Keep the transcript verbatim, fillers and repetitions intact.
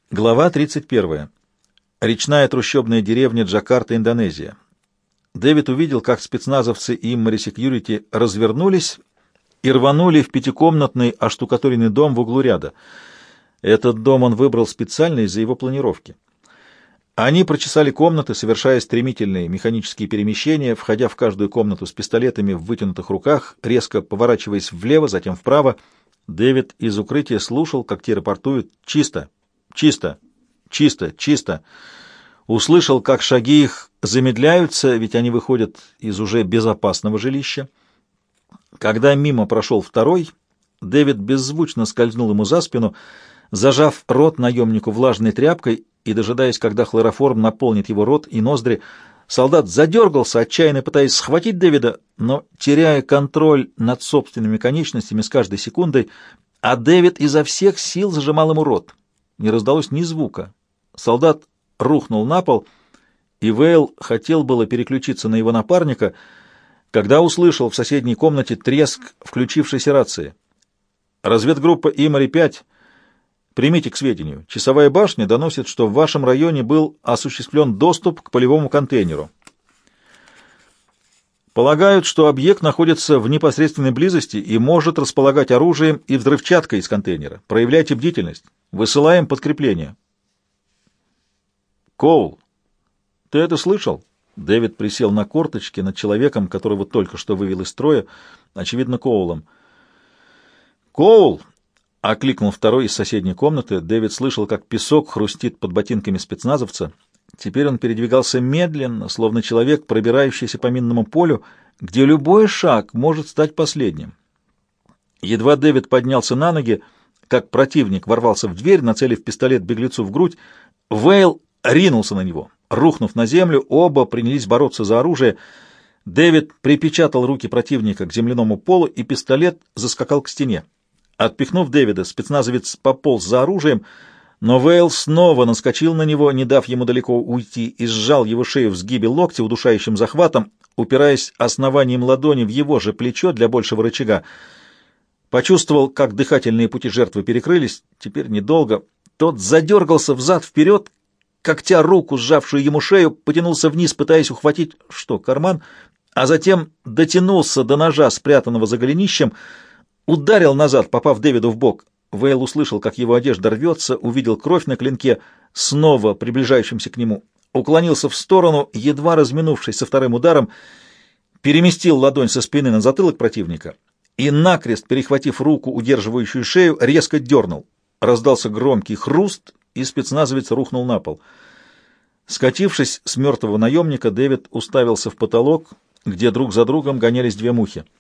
Глава тридцать первая. Речная трущобная деревня Джакарта, Индонезия. Дэвид увидел, как спецназовцы и Иммари Секьюрити развернулись и рванули в пятикомнатный оштукатуренный дом в углу ряда. Этот дом он выбрал специально из-за его планировки. Они прочесали комнаты, совершая стремительные механические перемещения, входя в каждую комнату с пистолетами в вытянутых руках, резко поворачиваясь влево, затем вправо. Дэвид из укрытия слушал, как те рапортуют: «Чисто! Чисто! Чисто! Чисто!» Услышал, как шаги их замедляются, ведь они выходят из уже безопасного жилища. Когда мимо прошел второй, Дэвид беззвучно скользнул ему за спину, зажав рот наемнику влажной тряпкой и дожидаясь, когда хлороформ наполнит его рот и ноздри. Солдат задергался, отчаянно пытаясь схватить Дэвида, но теряя контроль над собственными конечностями с каждой секундой, а Дэвид изо всех сил зажимал ему рот. Не раздалось ни звука. Солдат рухнул на пол, и Вейл хотел было переключиться на его напарника, когда услышал в соседней комнате треск включившейся рации. «Разведгруппа Иммари пять. Примите к сведению. Часовая башня доносит, что в вашем районе был осуществлен доступ к полевому контейнеру. Полагают, что объект находится в непосредственной близости и может располагать оружием и взрывчаткой из контейнера. Проявляйте бдительность. Высылаем подкрепление». «Коул, ты это слышал?» Дэвид присел на корточки над человеком, которого только что вывел из строя, очевидно, Коулом. «Коул!» — окликнул второй из соседней комнаты. Дэвид слышал, как песок хрустит под ботинками спецназовца. Теперь он передвигался медленно, словно человек, пробирающийся по минному полю, где любой шаг может стать последним. Едва Дэвид поднялся на ноги, как противник ворвался в дверь, нацелив пистолет беглецу в грудь. Вейл ринулся на него. Рухнув на землю, оба принялись бороться за оружие. Дэвид припечатал руки противника к земляному полу, и пистолет заскакал к стене. Отпихнув Дэвида, спецназовец пополз за оружием, но Вейл снова наскочил на него, не дав ему далеко уйти, и сжал его шею в сгибе локтя удушающим захватом, упираясь основанием ладони в его же плечо для большего рычага. Почувствовал, как дыхательные пути жертвы перекрылись, теперь недолго. Тот задергался взад-вперед, когтя руку, сжавшую ему шею, потянулся вниз, пытаясь ухватить, что, карман, а затем дотянулся до ножа, спрятанного за голенищем, ударил назад, попав Дэвиду в бок. Вейл услышал, как его одежда рвется, увидел кровь на клинке, снова приближающимся к нему, уклонился в сторону, едва разминувшись со вторым ударом, переместил ладонь со спины на затылок противника и, накрест перехватив руку, удерживающую шею, резко дернул. Раздался громкий хруст, и спецназовец рухнул на пол. Скатившись с мертвого наемника, Дэвид уставился в потолок, где друг за другом гонялись две мухи.